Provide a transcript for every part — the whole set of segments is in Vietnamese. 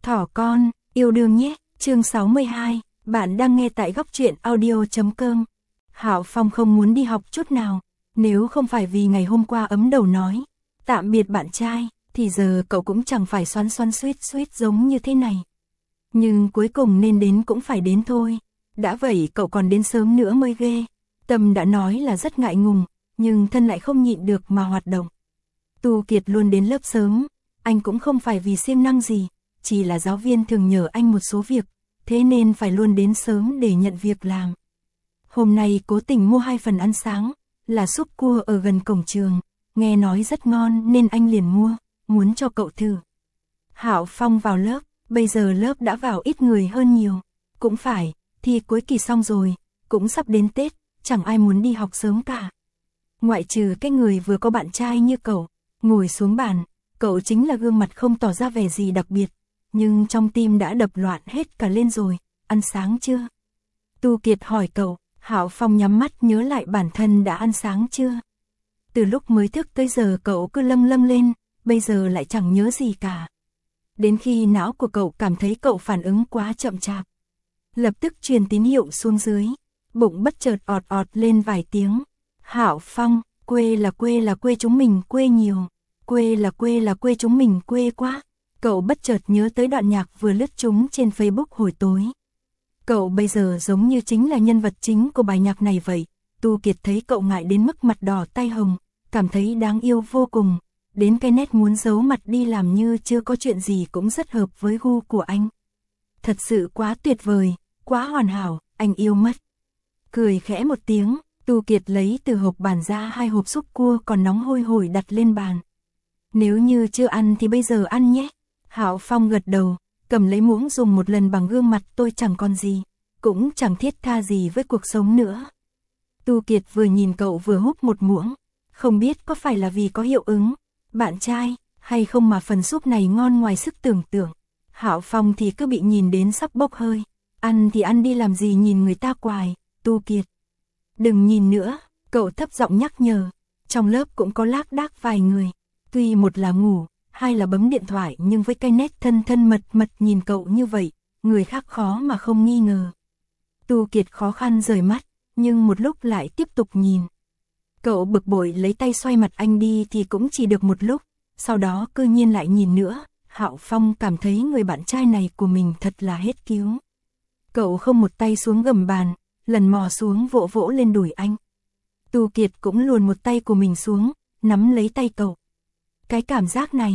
Thỏ con, yêu đương nhé, chương 62, bạn đang nghe tại góc truyện audio.com. Hạo Phong không muốn đi học chút nào, nếu không phải vì ngày hôm qua ấm đầu nói tạm biệt bạn trai, thì giờ cậu cũng chẳng phải xoắn xoắn suýt giống như thế này. Nhưng cuối cùng nên đến cũng phải đến thôi, đã vậy cậu còn đến sớm nữa mới ghê. Tâm đã nói là rất ngại ngùng, nhưng thân lại không nhịn được mà hoạt động. Tu Kiệt luôn đến lớp sớm, anh cũng không phải vì siêng năng gì, chỉ là giáo viên thường nhờ anh một số việc, thế nên phải luôn đến sớm để nhận việc làm. Hôm nay cố tình mua 2 phần ăn sáng, là súp cua ở gần cổng trường, nghe nói rất ngon nên anh liền mua, muốn cho cậu thử. Hạo Phong vào lớp, bây giờ lớp đã vào ít người hơn nhiều, cũng phải, thi cuối kỳ xong rồi, cũng sắp đến Tết, chẳng ai muốn đi học sớm cả. Ngoại trừ cái người vừa có bạn trai như cậu, ngồi xuống bàn, cậu chính là gương mặt không tỏ ra vẻ gì đặc biệt, nhưng trong tim đã đập loạn hết cả lên rồi. Ăn sáng chưa? Tu Kiệt hỏi cậu. Hạo Phong nhắm mắt nhớ lại bản thân đã ăn sáng chưa. Từ lúc mới thức tới giờ cậu cứ lâng lâng lên, bây giờ lại chẳng nhớ gì cả. Đến khi não của cậu cảm thấy cậu phản ứng quá chậm chạp, lập tức truyền tín hiệu xuống dưới, bụng bất chợt ọt ọt lên vài tiếng. Hạo Phong, quê là quê chúng mình quê nhiều, quê là quê chúng mình quê quá. Cậu bất chợt nhớ tới đoạn nhạc vừa lướt chúng trên Facebook hồi tối. Cậu bây giờ giống như chính là nhân vật chính của bài nhạc này vậy. Tu Kiệt thấy cậu ngại đến mức mặt đỏ tay hồng, cảm thấy đáng yêu vô cùng, đến cái nét muốn giấu mặt đi làm như chưa có chuyện gì cũng rất hợp với gu của anh. Thật sự quá tuyệt vời, quá hoàn hảo, anh yêu mất. Cười khẽ một tiếng, Tu Kiệt lấy từ hộp bàn ra 2 hộp súp cua còn nóng hôi hổi đặt lên bàn. Nếu như chưa ăn thì bây giờ ăn nhé. Hạo Phong gật đầu, cầm lấy muỗng dùng một lần bằng gương mặt tôi chẳng còn gì, cũng chẳng thiết tha gì với cuộc sống nữa. Tu Kiệt vừa nhìn cậu vừa húp một muỗng, không biết có phải là vì có hiệu ứng bạn trai hay không mà phần súp này ngon ngoài sức tưởng tượng. Hạo Phong thì cứ bị nhìn đến sắp bốc hơi, ăn thì ăn đi làm gì nhìn người ta quài. Tu Kiệt, đừng nhìn nữa, cậu thấp giọng nhắc nhở. Trong lớp cũng có lác đác vài người, tuy một là ngủ, hai là bấm điện thoại, nhưng với cái nét thân mật nhìn cậu như vậy, người khác khó mà không nghi ngờ. Tu Kiệt khó khăn rời mắt, nhưng một lúc lại tiếp tục nhìn. Cậu bực bội lấy tay xoay mặt anh đi thì cũng chỉ được một lúc, sau đó cư nhiên lại nhìn nữa. Hạo Phong cảm thấy người bạn trai này của mình thật là hết cứu. Cậu không một tay xuống gầm bàn, lần mò xuống vỗ vỗ lên đùi anh. Tu Kiệt cũng luồn một tay của mình xuống, nắm lấy tay cậu. Cái cảm giác này,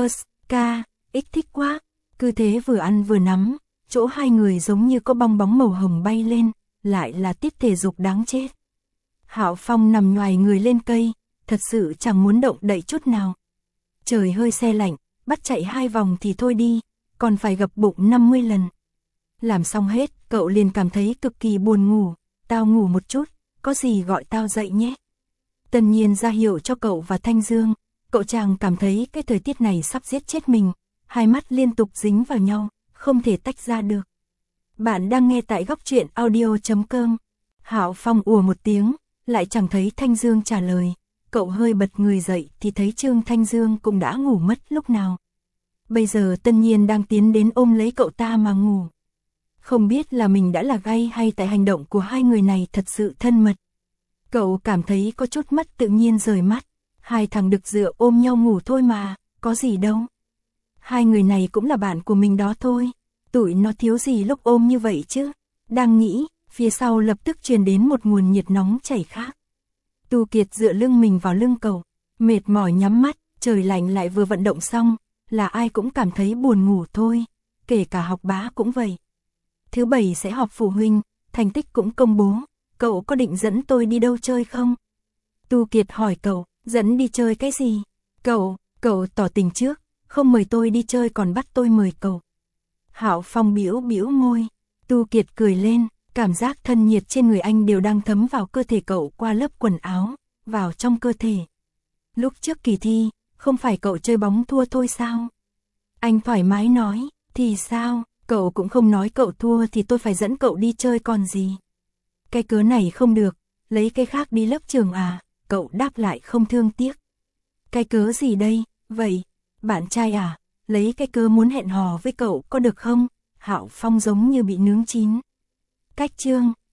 ích thích quá. Cứ thế vừa ăn vừa nắm, chỗ hai người giống như có bong bóng màu hồng bay lên, lại là tiết thể dục đáng chết. Hạo Phong nằm nhoài người lên cây, thật sự chẳng muốn động đậy chút nào. Trời hơi se lạnh, bắt chạy 2 vòng thì thôi đi, còn phải gập bụng 50 lần. Làm xong hết, cậu liền cảm thấy cực kỳ buồn ngủ. Tao ngủ một chút, có gì gọi tao dậy nhé. Tân Nhiên ra hiệu cho cậu và Thanh Dương. Cậu chàng cảm thấy cái thời tiết này sắp giết chết mình, hai mắt liên tục dính vào nhau, không thể tách ra được. Bạn đang nghe tại góc truyện audio.com. Hạo Phong ùa một tiếng, lại chẳng thấy Thanh Dương trả lời. Cậu hơi bật người dậy thì thấy Trương Thanh Dương cũng đã ngủ mất lúc nào. Bây giờ Tân Nhiên đang tiến đến ôm lấy cậu ta mà ngủ. Không biết là mình đã là gay hay tại hành động của hai người này thật sự thân mật. Cậu cảm thấy có chút mất tự nhiên rời mắt. 2 thằng đực dựa ôm nhau ngủ thôi mà, có gì đâu. Hai người này cũng là bạn của mình đó thôi, tụi nó thiếu gì lúc ôm như vậy chứ. Đang nghĩ, phía sau lập tức truyền đến một nguồn nhiệt nóng chảy khác. Tu Kiệt dựa lưng mình vào lưng cậu, mệt mỏi nhắm mắt, trời lạnh lại vừa vận động xong, là ai cũng cảm thấy buồn ngủ thôi, kể cả học bá cũng vậy. Thứ 7 sẽ họp phụ huynh, thành tích cũng công bố, cậu có định dẫn tôi đi đâu chơi không? Tu Kiệt hỏi cậu. Dẫn đi chơi cái gì? Cậu tỏ tình trước, không mời tôi đi chơi còn bắt tôi mời cậu. Hạo Phong bĩu môi. Tu Kiệt cười lên, cảm giác thân nhiệt trên người anh đều đang thấm vào cơ thể cậu qua lớp quần áo, vào trong cơ thể. Lúc trước kỳ thi, không phải cậu chơi bóng thua thôi sao? Anh thoải mái nói, thì sao, cậu cũng không nói cậu thua thì tôi phải dẫn cậu đi chơi còn gì. Cái cớ này không được, lấy cái khác đi lớp trường à? Cậu đáp lại không thương tiếc. Cái cớ gì đây, vậy, bạn trai à, lấy cái cớ muốn hẹn hò với cậu có được không? Hạo Phong giống như bị nướng chín. Cách chương